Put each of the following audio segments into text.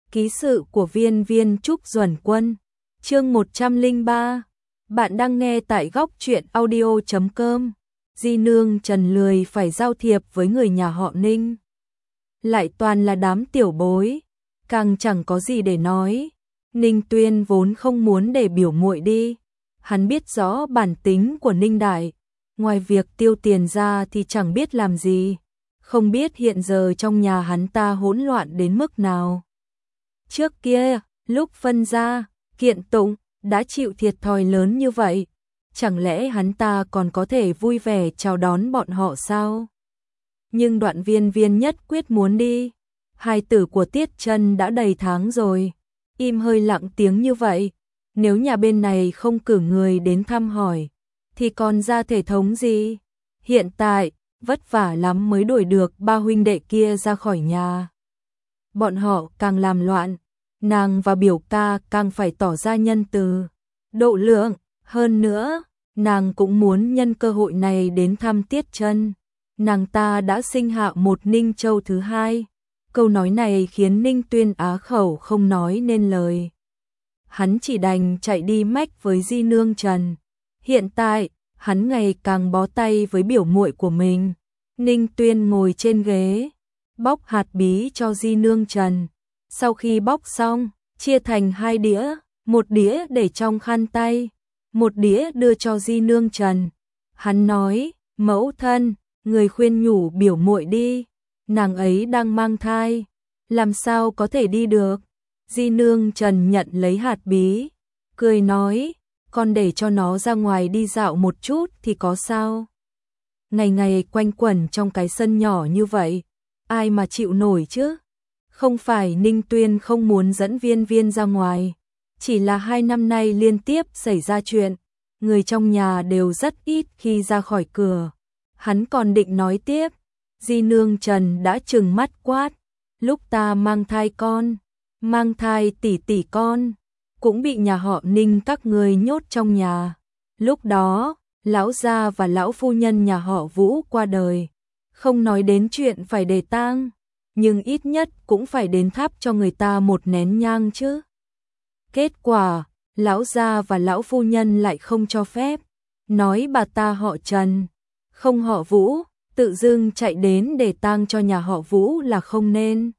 Ký sự của Viên Viên Trúc Duẩn Quân, chương 103. Bạn đang nghe tại góc truyện audio.com. Di nương Trần lười phải giao thiệp với người nhà họ Ninh. Lại toàn là đám tiểu bối, càng chẳng có gì để nói. Ninh Tuyên vốn không muốn để biểu muội đi. Hắn biết rõ bản tính của Ninh Đại, ngoài việc tiêu tiền ra thì chẳng biết làm gì. Không biết hiện giờ trong nhà hắn ta hỗn loạn đến mức nào. Trước kia, lúc phân gia, kiện tụng, đã chịu thiệt thòi lớn như vậy. Chẳng lẽ hắn ta còn có thể vui vẻ chào đón bọn họ sao? Nhưng Đoạn Viên Viên nhất quyết muốn đi. Hài tử của Tiết Trân đã đầy tháng rồi. Im hơi lặng tiếng như vậy. Nếu nhà bên này không cử người đến thăm hỏi, thì còn ra thể thống gì? Hiện tại, vất vả lắm mới đuổi được ba huynh đệ kia ra khỏi nhà. Bọn họ càng làm loạn, nàng và biểu ca càng phải tỏ ra nhân từ, độ lượng. Hơn nữa, nàng cũng muốn nhân cơ hội này đến thăm Tiết Trân. Nàng ta đã sinh hạ một Ninh Châu thứ hai. Câu nói này khiến Ninh Tuyên á khẩu không nói nên lời. Hắn chỉ đành chạy đi mách với Di nương Trần. Hiện tại, hắn ngày càng bó tay với biểu muội của mình. Ninh Tuyên ngồi trên ghế, bóc hạt bí cho Di nương Trần. Sau khi bóc xong, chia thành hai đĩa, một đĩa để trong khăn tay, một đĩa đưa cho Di nương Trần. Hắn nói, mẫu thân, người khuyên nhủ biểu muội đi, nàng ấy đang mang thai, làm sao có thể đi được. Di nương Trần nhận lấy hạt bí, cười nói, con để cho nó ra ngoài đi dạo một chút thì có sao. Ngày ngày quanh quẩn trong cái sân nhỏ như vậy, ai mà chịu nổi chứ? Không phải Ninh Tuyên không muốn dẫn Viên Viên ra ngoài, chỉ là 2 năm nay liên tiếp xảy ra chuyện, người trong nhà đều rất ít khi ra khỏi cửa. Hắn còn định nói tiếp, Di nương Trần đã trừng mắt quát, lúc ta mang thai con, mang thai tỷ tỷ con, cũng bị nhà họ Ninh các người nhốt trong nhà. Lúc đó, lão gia và lão phu nhân nhà họ Vũ qua đời, không nói đến chuyện phải để tang, nhưng ít nhất cũng phải đến thắp cho người ta một nén nhang chứ. Kết quả, lão gia và lão phu nhân lại không cho phép, nói bà ta họ Trần, không họ Vũ, tự dưng chạy đến để tang cho nhà họ Vũ là không nên.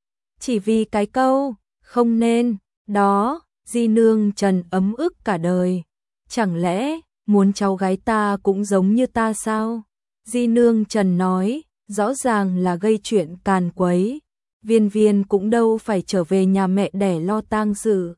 Chỉ vì cái câu, không nên, đó, Di nương Trần ấm ức cả đời. Chẳng lẽ, muốn cháu gái ta cũng giống như ta sao? Di nương Trần nói, rõ ràng là gây chuyện càn quấy. Viên Viên cũng đâu phải trở về nhà mẹ đẻ lo tang sự.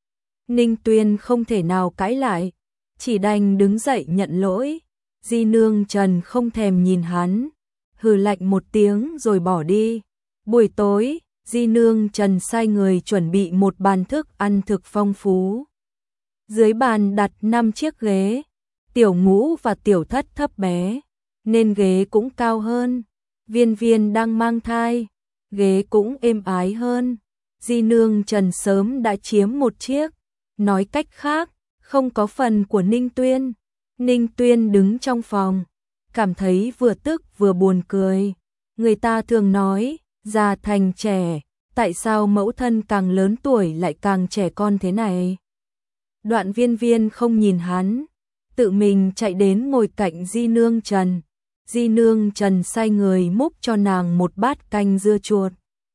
Ninh Tuyên không thể nào cãi lại, chỉ đành đứng dậy nhận lỗi. Di nương Trần không thèm nhìn hắn, hừ lạnh một tiếng rồi bỏ đi. Buổi tối, Di nương Trần sai người chuẩn bị một bàn thức ăn thực phong phú. Dưới bàn đặt 5 chiếc ghế, Tiểu Ngũ và Tiểu Thất thấp bé, nên ghế cũng cao hơn. Viên Viên đang mang thai, ghế cũng êm ái hơn. Di nương Trần sớm đã chiếm một chiếc, nói cách khác, không có phần của Ninh Tuyên. Ninh Tuyên đứng trong phòng, cảm thấy vừa tức vừa buồn cười. Người ta thường nói, già thành trẻ, tại sao mẫu thân càng lớn tuổi lại càng trẻ con thế này? Đoạn Viên Viên không nhìn hắn, tự mình chạy đến ngồi cạnh Di nương Trần. Di nương Trần sai người múc cho nàng một bát canh dưa chuột.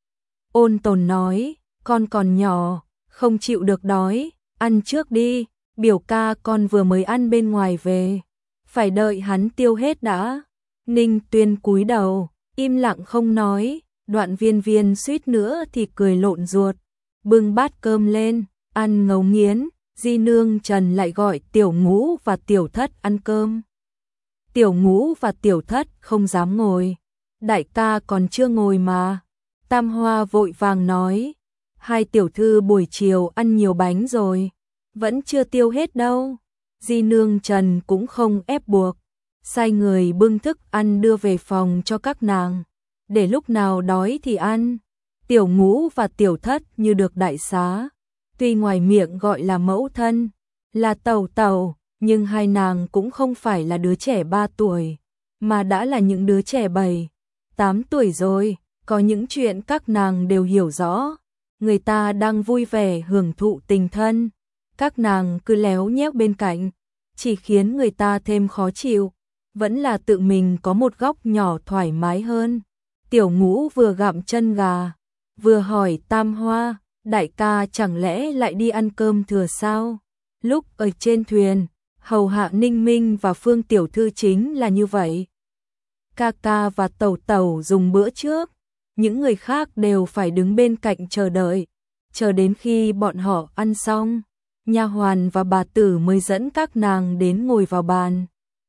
Ôn tồn nói, con còn nhỏ, không chịu được đói, ăn trước đi, biểu ca con vừa mới ăn bên ngoài về, phải đợi hắn tiêu hết đã. Ninh Tuyên cúi đầu, im lặng không nói. Đoạn Viên Viên suýt nữa thì cười lộn ruột, bưng bát cơm lên, ăn ngấu nghiến. Di nương Trần lại gọi Tiểu Ngũ và Tiểu Thất ăn cơm. Tiểu Ngũ và Tiểu Thất không dám ngồi, đại ca còn chưa ngồi mà. Tam Hoa vội vàng nói, hai tiểu thư buổi chiều ăn nhiều bánh rồi, vẫn chưa tiêu hết đâu. Di nương Trần cũng không ép buộc, sai người bưng thức ăn đưa về phòng cho các nàng, để lúc nào đói thì ăn. Tiểu Ngũ và Tiểu Thất như được đại xá, tuy ngoài miệng gọi là mẫu thân, là tẩu tẩu, nhưng hai nàng cũng không phải là đứa trẻ 3 tuổi, mà đã là những đứa trẻ 7, 8 tuổi rồi. Có những chuyện các nàng đều hiểu rõ, người ta đang vui vẻ hưởng thụ tình thân, các nàng cứ léo nhéo bên cạnh, chỉ khiến người ta thêm khó chịu, vẫn là tự mình có một góc nhỏ thoải mái hơn. Tiểu Ngũ vừa gặm chân gà, vừa hỏi Tam Hoa, đại ca chẳng lẽ lại đi ăn cơm thừa sao? Lúc ở trên thuyền, hầu hạ Ninh Minh và Phương tiểu thư chính là như vậy. Ca ca và Tẩu Tẩu dùng bữa trước, những người khác đều phải đứng bên cạnh chờ đợi, chờ đến khi bọn họ ăn xong, nha hoàn và bà tử mới dẫn các nàng đến ngồi vào bàn.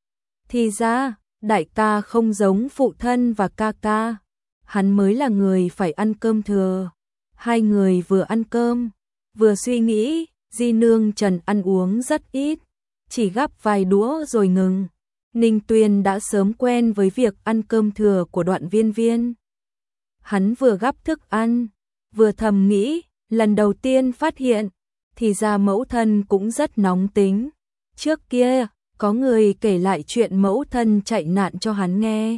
Thì ra, đại ca không giống phụ thân và ca ca, hắn mới là người phải ăn cơm thừa. Hai người vừa ăn cơm, vừa suy nghĩ, Di Nương Trần ăn uống rất ít, chỉ gắp vài đũa rồi ngừng. Ninh Tuyên đã sớm quen với việc ăn cơm thừa của Đoạn Viên Viên. Hắn vừa gắp thức ăn, vừa thầm nghĩ, lần đầu tiên phát hiện, thì ra mẫu thân cũng rất nóng tính. Trước kia, có người kể lại chuyện mẫu thân chạy nạn cho hắn nghe.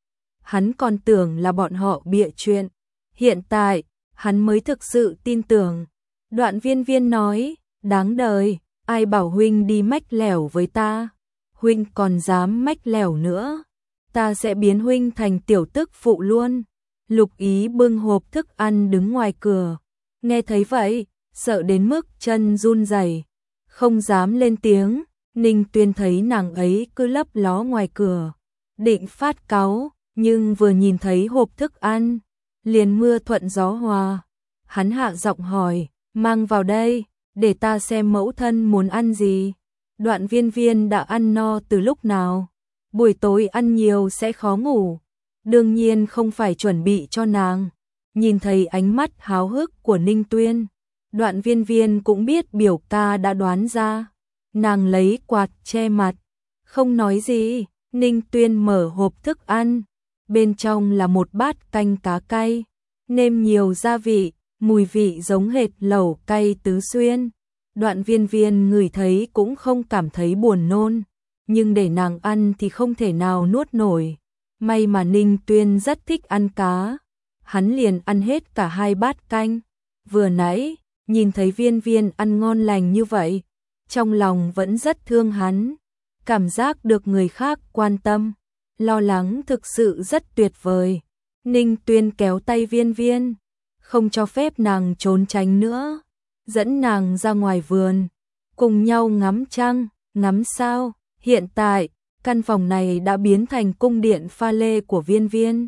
Hắn còn tưởng là bọn họ bịa chuyện. Hiện tại, hắn mới thực sự tin tưởng. Đoạn Viên Viên nói, đáng đời, ai bảo huynh đi mách lẻo với ta. Huynh còn dám mách lẻo nữa, ta sẽ biến huynh thành tiểu tức phụ luôn. Lục Ý bưng hộp thức ăn đứng ngoài cửa, nghe thấy vậy, sợ đến mức chân run rẩy, không dám lên tiếng. Ninh Tuyên thấy nàng ấy cứ lấp ló ngoài cửa, định phát cáu, nhưng vừa nhìn thấy hộp thức ăn, liền mưa thuận gió hòa. Hắn hạ giọng hỏi, mang vào đây, để ta xem mẫu thân muốn ăn gì. Đoạn Viên Viên đã ăn no từ lúc nào, buổi tối ăn nhiều sẽ khó ngủ, đương nhiên không phải chuẩn bị cho nàng. Nhìn thấy ánh mắt háo hức của Ninh Tuyên, Đoạn Viên Viên cũng biết biểu ca đã đoán ra. Nàng lấy quạt che mặt, không nói gì. Ninh Tuyên mở hộp thức ăn, bên trong là một bát canh cá cay, nêm nhiều gia vị, mùi vị giống hệt lẩu cay Tứ Xuyên. Đoạn Viên Viên ngửi thấy cũng không cảm thấy buồn nôn, nhưng để nàng ăn thì không thể nào nuốt nổi. May mà Ninh Tuyên rất thích ăn cá, hắn liền ăn hết cả 2 bát canh. Vừa nãy, nhìn thấy Viên Viên ăn ngon lành như vậy, trong lòng vẫn rất thương hắn, cảm giác được người khác quan tâm, lo lắng thực sự rất tuyệt vời. Ninh Tuyên kéo tay Viên Viên, không cho phép nàng trốn tránh nữa, dẫn nàng ra ngoài vườn, cùng nhau ngắm trăng, ngắm sao. Hiện tại, căn phòng này đã biến thành cung điện pha lê của Viên Viên.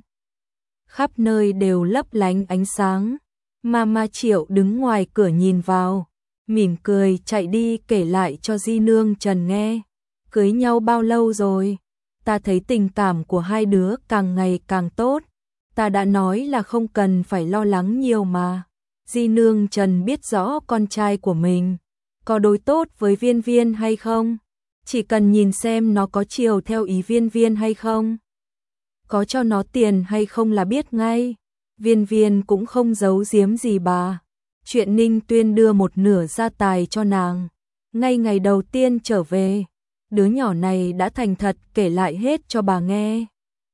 Khắp nơi đều lấp lánh ánh sáng. Mama Triệu đứng ngoài cửa nhìn vào, mỉm cười chạy đi kể lại cho Di Nương Trần nghe. Cưới nhau bao lâu rồi? Ta thấy tình cảm của hai đứa càng ngày càng tốt. Ta đã nói là không cần phải lo lắng nhiều mà. Di Nương Trần biết rõ con trai của mình có đối tốt với Viên Viên hay không, chỉ cần nhìn xem nó có chiều theo ý Viên Viên hay không, có cho nó tiền hay không là biết ngay. Viên Viên cũng không giấu giếm gì bà. Chuyện Ninh Tuyên đưa một nửa gia tài cho nàng, ngay ngày đầu tiên trở về, đứa nhỏ này đã thành thật kể lại hết cho bà nghe.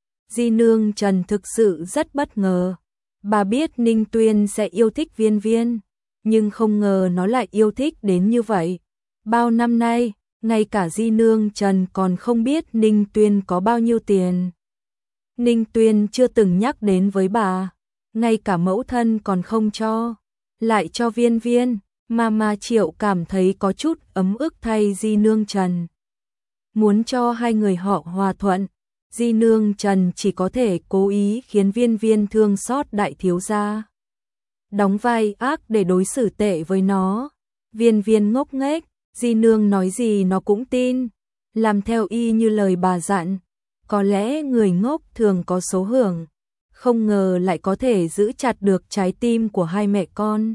Di Nương Trần thực sự rất bất ngờ. Bà biết Ninh Tuyên sẽ yêu thích Viên Viên, nhưng không ngờ nó lại yêu thích đến như vậy. Bao năm nay, ngay cả Di Nương Trần còn không biết Ninh Tuyên có bao nhiêu tiền. Ninh Tuyên chưa từng nhắc đến với bà, ngay cả mẫu thân còn không cho, lại cho Viên Viên. Mama Triệu cảm thấy có chút ấm ức thay Di Nương Trần. Muốn cho hai người họ hòa thuận, Di Nương Trần chỉ có thể cố ý khiến Viên Viên thương xót đại thiếu gia, đóng vai ác để đối xử tệ với nó. Viên Viên ngốc nghếch, Di Nương nói gì nó cũng tin, làm theo y như lời bà dặn. Có lẽ người ngốc thường có số hưởng, không ngờ lại có thể giữ chặt được trái tim của hai mẹ con.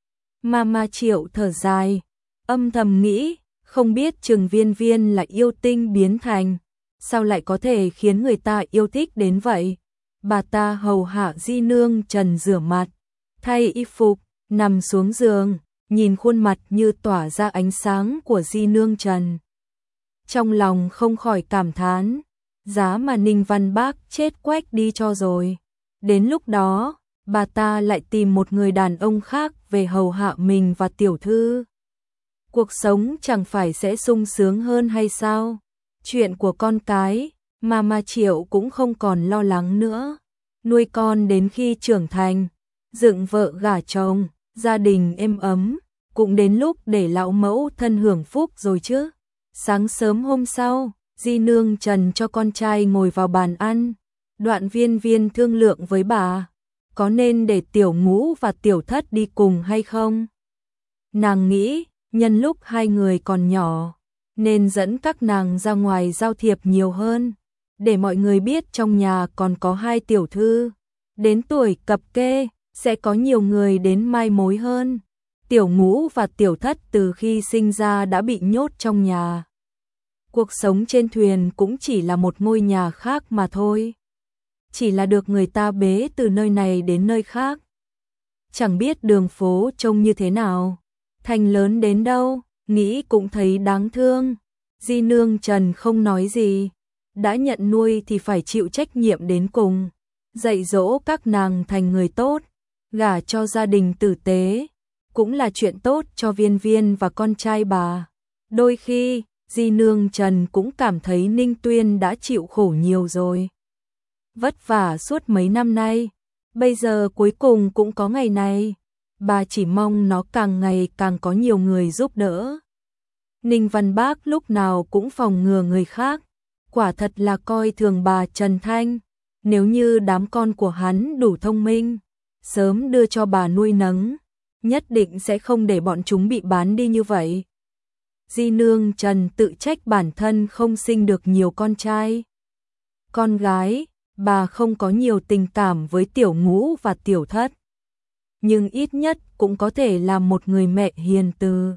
Mama Triệu thở dài, âm thầm nghĩ, không biết chừng Viên Viên là yêu tinh biến thành, sao lại có thể khiến người ta yêu thích đến vậy. Bà ta hầu hạ Di Nương Trần rửa mặt, thay y phục, nằm xuống giường, nhìn khuôn mặt như tỏa ra ánh sáng của Di Nương Trần. Trong lòng không khỏi cảm thán, giá mà Ninh Văn Bác chết quách đi cho rồi. Đến lúc đó, bà ta lại tìm một người đàn ông khác về hầu hạ mình và tiểu thư. Cuộc sống chẳng phải sẽ sung sướng hơn hay sao? Chuyện của con cái, Mama Triệu cũng không còn lo lắng nữa. Nuôi con đến khi trưởng thành, dựng vợ gả chồng, gia đình êm ấm, cũng đến lúc để lão mẫu thân hưởng phúc rồi chứ. Sáng sớm hôm sau, Di Nương Trần cho con trai ngồi vào bàn ăn. Đoạn Viên Viên thương lượng với bà, có nên để Tiểu Ngũ và Tiểu Thất đi cùng hay không? Nàng nghĩ, nhân lúc hai người còn nhỏ, nên dẫn các nàng ra ngoài giao thiệp nhiều hơn, để mọi người biết trong nhà còn có hai tiểu thư. Đến tuổi cập kê, sẽ có nhiều người đến mai mối hơn. Tiểu Ngũ và Tiểu Thất từ khi sinh ra đã bị nhốt trong nhà. Cuộc sống trên thuyền cũng chỉ là một ngôi nhà khác mà thôi. Chỉ là được người ta bế từ nơi này đến nơi khác. Chẳng biết đường phố trông như thế nào, thành lớn đến đâu, nghĩ cũng thấy đáng thương. Di Nương Trần không nói gì, đã nhận nuôi thì phải chịu trách nhiệm đến cùng, dạy dỗ các nàng thành người tốt, gả cho gia đình tử tế, cũng là chuyện tốt cho Viên Viên và con trai bà. Đôi khi, Di Nương Trần cũng cảm thấy Ninh Tuyên đã chịu khổ nhiều rồi. Vất vả suốt mấy năm nay, bây giờ cuối cùng cũng có ngày này. Bà chỉ mong nó càng ngày càng có nhiều người giúp đỡ. Ninh Văn Bác lúc nào cũng phòng ngừa người khác, quả thật là coi thường bà Trần Thanh. Nếu như đám con của hắn đủ thông minh, sớm đưa cho bà nuôi nấng, nhất định sẽ không để bọn chúng bị bán đi như vậy. Di Nương Trần tự trách bản thân không sinh được nhiều con trai. Con gái, bà không có nhiều tình cảm với Tiểu Ngũ và Tiểu Thất, nhưng ít nhất cũng có thể làm một người mẹ hiền từ.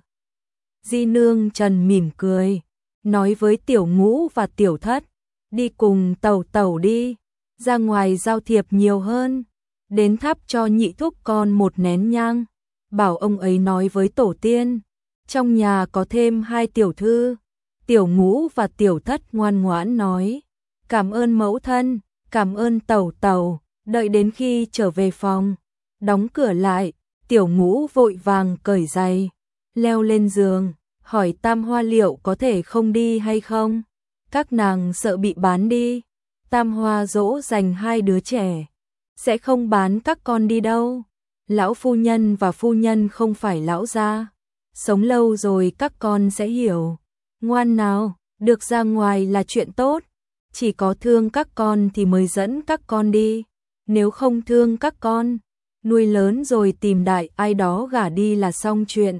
Di Nương Trần mỉm cười, nói với Tiểu Ngũ và Tiểu Thất, đi cùng Tẩu Tẩu đi, ra ngoài giao thiệp nhiều hơn, đến thắp cho nhị thúc con một nén nhang, bảo ông ấy nói với tổ tiên, trong nhà có thêm hai tiểu thư. Tiểu Ngũ và Tiểu Thất ngoan ngoãn nói, cảm ơn mẫu thân, cảm ơn Tẩu Tẩu. Đợi đến khi trở về phòng, đóng cửa lại, Tiểu Ngũ vội vàng cởi giày, leo lên giường, hỏi Tam Hoa liệu có thể không đi hay không. Các nàng sợ bị bán đi. Tam Hoa dỗ dành hai đứa trẻ, sẽ không bán các con đi đâu. Lão phu nhân và phu nhân không phải lão gia, sống lâu rồi các con sẽ hiểu. Ngoan nào, được ra ngoài là chuyện tốt, chỉ có thương các con thì mới dẫn các con đi, nếu không thương các con, nuôi lớn rồi tìm đại ai đó gả đi là xong chuyện.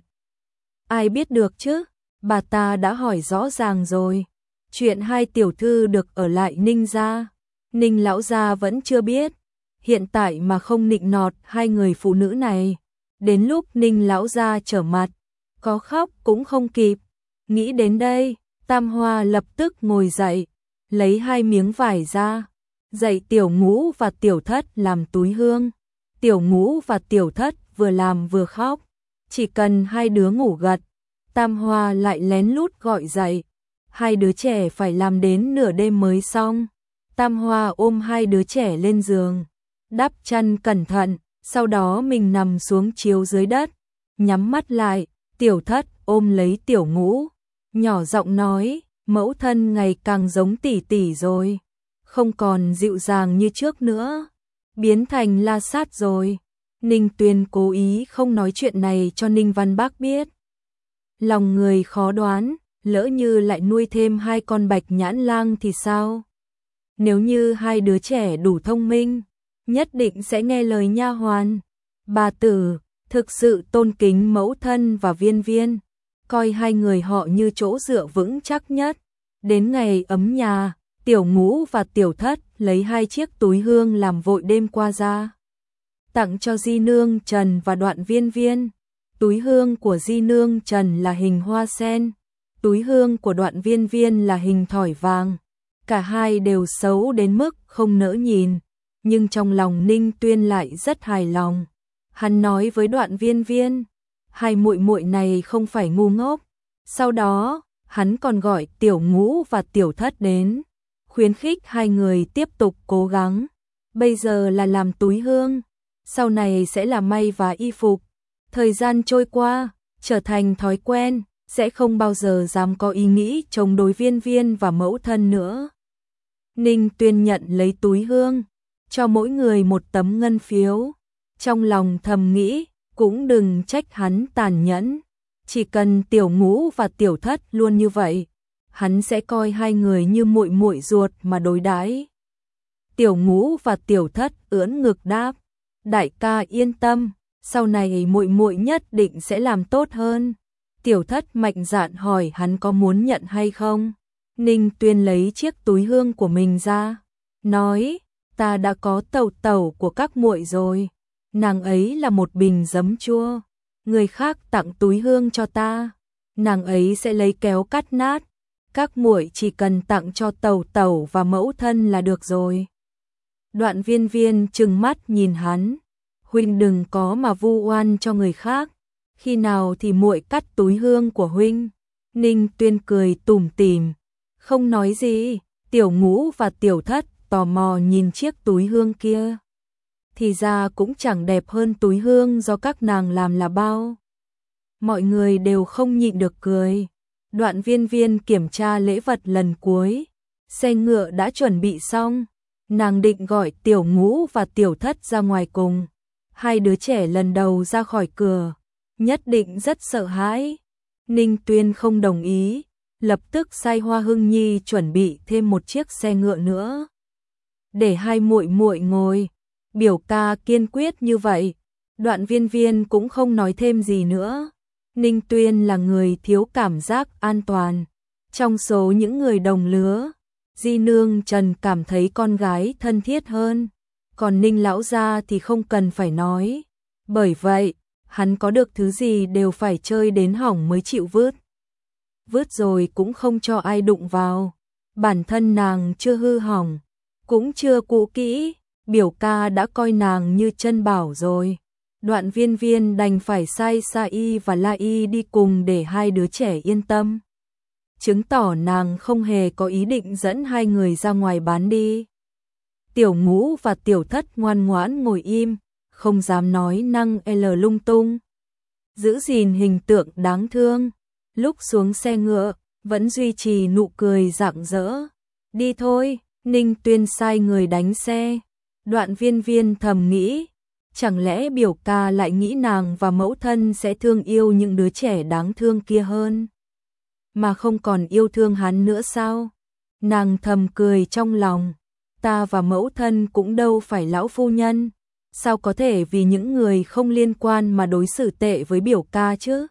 Ai biết được chứ, bà ta đã hỏi rõ ràng rồi. Chuyện hai tiểu thư được ở lại Ninh gia, Ninh lão gia vẫn chưa biết. Hiện tại mà không nịnh nọt hai người phụ nữ này, đến lúc Ninh lão gia trở mặt, có khóc cũng không kịp. Nghĩ đến đây, Tam Hoa lập tức ngồi dậy, lấy hai miếng vải ra, dạy Tiểu Ngũ và Tiểu Thất làm túi hương. Tiểu Ngũ và Tiểu Thất vừa làm vừa khóc, chỉ cần hai đứa ngủ gật, Tam Hoa lại lén lút gọi dậy. Hai đứa trẻ phải làm đến nửa đêm mới xong. Tam Hoa ôm hai đứa trẻ lên giường, đắp chăn cẩn thận, sau đó mình nằm xuống chiếu dưới đất, nhắm mắt lại. Tiểu Thất ôm lấy Tiểu Ngũ, nhỏ giọng nói, mẫu thân ngày càng giống tỷ tỷ rồi, không còn dịu dàng như trước nữa, biến thành la sát rồi. Ninh Tuyên cố ý không nói chuyện này cho Ninh Văn Bác biết. Lòng người khó đoán, lỡ như lại nuôi thêm hai con Bạch Nhãn Lang thì sao? Nếu như hai đứa trẻ đủ thông minh, nhất định sẽ nghe lời nha hoàn. Bà tử thực sự tôn kính mẫu thân và Viên Viên, coi hai người họ như chỗ dựa vững chắc nhất. Đến ngày ấm nhà, Tiểu Ngũ và Tiểu Thất lấy hai chiếc túi hương làm vội đêm qua ra, tặng cho Di Nương Trần và Đoạn Viên Viên. Túi hương của Di Nương Trần là hình hoa sen, túi hương của Đoạn Viên Viên là hình thỏi vàng. Cả hai đều xấu đến mức không nỡ nhìn, nhưng trong lòng Ninh Tuyên lại rất hài lòng. Hắn nói với Đoạn Viên Viên, hai muội muội này không phải ngu ngốc. Sau đó, hắn còn gọi Tiểu Ngũ và Tiểu Thất đến, khuyến khích hai người tiếp tục cố gắng. Bây giờ là làm túi hương, sau này sẽ là may và y phục. Thời gian trôi qua, trở thành thói quen, sẽ không bao giờ dám có ý nghĩ chống đối Viên Viên và mẫu thân nữa. Ninh Tuyên nhận lấy túi hương, cho mỗi người một tấm ngân phiếu. Trong lòng thầm nghĩ, cũng đừng trách hắn tàn nhẫn. Chỉ cần Tiểu Ngũ và Tiểu Thất luôn như vậy, hắn sẽ coi hai người như muội muội ruột mà đối đãi. Tiểu Ngũ và Tiểu Thất ưỡn ngực đáp, đại ca yên tâm, sau này muội muội nhất định sẽ làm tốt hơn. Tiểu Thất mạnh dạn hỏi hắn có muốn nhận hay không. Ninh Tuyên lấy chiếc túi hương của mình ra, nói, ta đã có tẩu tẩu của các muội rồi, nàng ấy là một bình giấm chua, người khác tặng túi hương cho ta, nàng ấy sẽ lấy kéo cắt nát, các muội chỉ cần tặng cho tẩu tẩu và mẫu thân là được rồi. Đoạn Viên Viên trừng mắt nhìn hắn, huynh đừng có mà vu oan cho người khác, khi nào thì muội cắt túi hương của huynh. Ninh Tuyên cười tủm tỉm, không nói gì. Tiểu Ngũ và Tiểu Thất tò mò nhìn chiếc túi hương kia, thì ra cũng chẳng đẹp hơn túi hương do các nàng làm là bao. Mọi người đều không nhịn được cười. Đoạn Viên Viên kiểm tra lễ vật lần cuối, xe ngựa đã chuẩn bị xong, nàng định gọi Tiểu Ngũ và Tiểu Thất ra ngoài cùng. Hai đứa trẻ lần đầu ra khỏi cửa, nhất định rất sợ hãi. Ninh Tuyên không đồng ý, lập tức sai Hoa Hưng Nhi chuẩn bị thêm một chiếc xe ngựa nữa, để hai muội muội ngồi. Biểu ca kiên quyết như vậy, Đoạn Viên Viên cũng không nói thêm gì nữa. Ninh Tuyên là người thiếu cảm giác an toàn. Trong số những người đồng lứa, Di nương Trần cảm thấy con gái thân thiết hơn, còn Ninh lão gia thì không cần phải nói. Bởi vậy, hắn có được thứ gì đều phải chơi đến hỏng mới chịu vứt. Vứt rồi cũng không cho ai đụng vào. Bản thân nàng chưa hư hỏng, cũng chưa cũ kỹ, biểu ca đã coi nàng như chân bảo rồi. Đoạn Viên Viên đành phải sai Sa Y và La Y đi cùng để hai đứa trẻ yên tâm, chứng tỏ nàng không hề có ý định dẫn hai người ra ngoài bán đi. Tiểu Ngũ và Tiểu Thất ngoan ngoãn ngồi im, không dám nói năng lung tung, giữ gìn hình tượng đáng thương. Lúc xuống xe ngựa, vẫn duy trì nụ cười rạng rỡ. Đi thôi, Ninh Tuyên sai người đánh xe. Đoạn Viên Viên thầm nghĩ, chẳng lẽ biểu ca lại nghĩ nàng và mẫu thân sẽ thương yêu những đứa trẻ đáng thương kia hơn, mà không còn yêu thương hắn nữa sao? Nàng thầm cười trong lòng, ta và mẫu thân cũng đâu phải lão phu nhân, sao có thể vì những người không liên quan mà đối xử tệ với biểu ca chứ?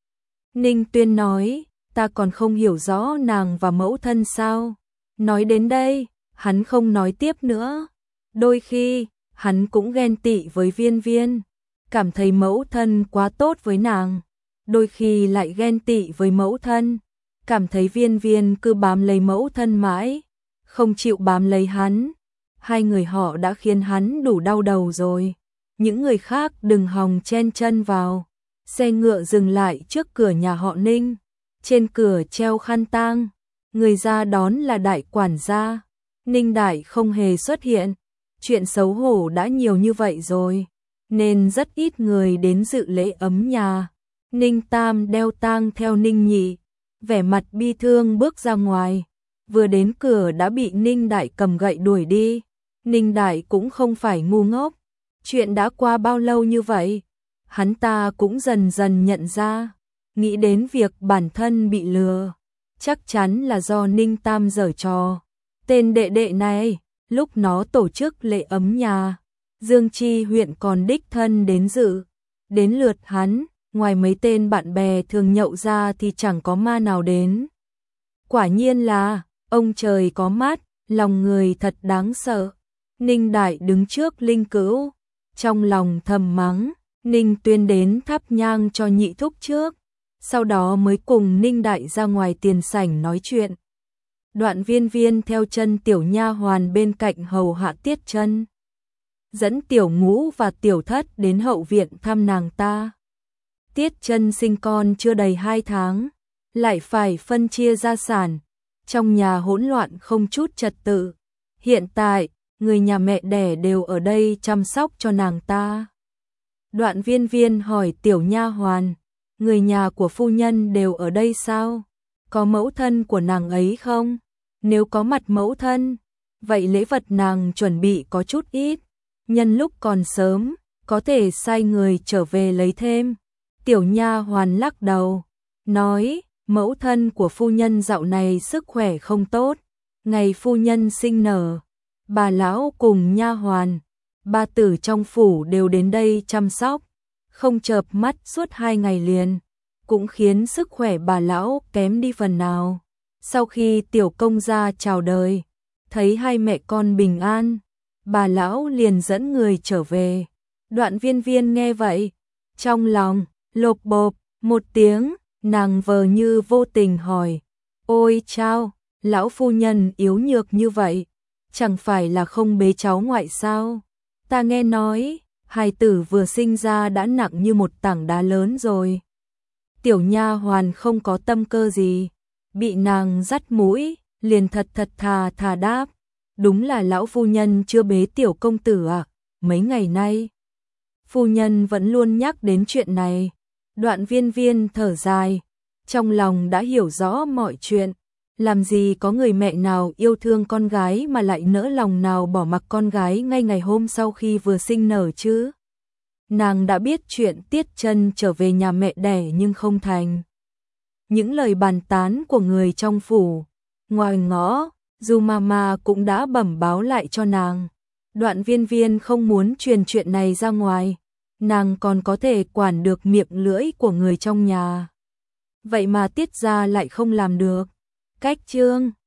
Ninh Tuyên nói, ta còn không hiểu rõ nàng và mẫu thân sao? Nói đến đây, hắn không nói tiếp nữa. Đôi khi, hắn cũng ghen tị với Viên Viên, cảm thấy mẫu thân quá tốt với nàng. Đôi khi lại ghen tị với mẫu thân, cảm thấy Viên Viên cứ bám lấy mẫu thân mãi, không chịu bám lấy hắn. Hai người họ đã khiến hắn đủ đau đầu rồi. Những người khác đừng hòng chen chân vào. Xe ngựa dừng lại trước cửa nhà họ Ninh. Trên cửa treo khăn tang, người ra đón là đại quản gia. Ninh Đại không hề xuất hiện. Chuyện xấu hổ đã nhiều như vậy rồi, nên rất ít người đến dự lễ ấm nhà. Ninh Tam đeo tang theo Ninh Nhị, vẻ mặt bi thương bước ra ngoài. Vừa đến cửa đã bị Ninh Đại cầm gậy đuổi đi. Ninh Đại cũng không phải ngu ngốc. Chuyện đã qua bao lâu như vậy, hắn ta cũng dần dần nhận ra. Nghĩ đến việc bản thân bị lừa, chắc chắn là do Ninh Tam giở trò. Tên đệ đệ này, lúc nó tổ chức lễ ấm nhà, Dương Chi huyện còn đích thân đến dự. Đến lượt hắn, ngoài mấy tên bạn bè thường nhậu ra thì chẳng có ma nào đến. Quả nhiên là, ông trời có mắt, lòng người thật đáng sợ. Ninh Đại đứng trước linh cữu, trong lòng thầm mắng. Ninh Tuyên đến thắp nhang cho nhị thúc trước, sau đó mới cùng Ninh Đại ra ngoài tiền sảnh nói chuyện. Đoạn Viên Viên theo chân tiểu nha hoàn bên cạnh hầu hạ Tiết Chân, dẫn Tiểu Ngũ và Tiểu Thất đến hậu viện thăm nàng ta. Tiết Chân sinh con chưa đầy 2 tháng, lại phải phân chia gia sản, trong nhà hỗn loạn không chút trật tự. Hiện tại, người nhà mẹ đẻ đều ở đây chăm sóc cho nàng ta. Đoạn Viên Viên hỏi tiểu nha hoàn, người nhà của phu nhân đều ở đây sao? Có mẫu thân của nàng ấy không? Nếu có mặt mẫu thân, vậy lễ vật nàng chuẩn bị có chút ít, nhân lúc còn sớm, có thể sai người trở về lấy thêm. Tiểu nha hoàn lắc đầu, nói, mẫu thân của phu nhân dạo này sức khỏe không tốt, ngày phu nhân sinh nở, bà lão cùng nha hoàn, ba tử trong phủ đều đến đây chăm sóc, không chợp mắt suốt 2 ngày liền, cũng khiến sức khỏe bà lão kém đi phần nào. Sau khi tiểu công gia chào đời, thấy hai mẹ con bình an, bà lão liền dẫn người trở về. Đoạn Viên Viên nghe vậy, trong lòng lộp bộp một tiếng, nàng vờ như vô tình hỏi, ôi chao, lão phu nhân yếu nhược như vậy, chẳng phải là không bế cháu ngoại sao? Ta nghe nói, hài tử vừa sinh ra đã nặng như một tảng đá lớn rồi. Tiểu nha hoàn không có tâm cơ gì, bị nàng dắt mũi, liền thật thà đáp, đúng là lão phu nhân chưa bế tiểu công tử à, mấy ngày nay phu nhân vẫn luôn nhắc đến chuyện này. Đoạn Viên Viên thở dài, trong lòng đã hiểu rõ mọi chuyện, làm gì có người mẹ nào yêu thương con gái mà lại nỡ lòng nào bỏ mặc con gái ngay ngày hôm sau khi vừa sinh nở chứ. Nàng đã biết chuyện Tiết Chân trở về nhà mẹ đẻ nhưng không thành. Những lời bàn tán của người trong phủ, ngoài ngõ, dù mama cũng đã bẩm báo lại cho nàng. Đoạn Viên Viên không muốn truyền chuyện này ra ngoài, nàng còn có thể quản được miệng lưỡi của người trong nhà. Vậy mà Tiết gia lại không làm được. Cách chương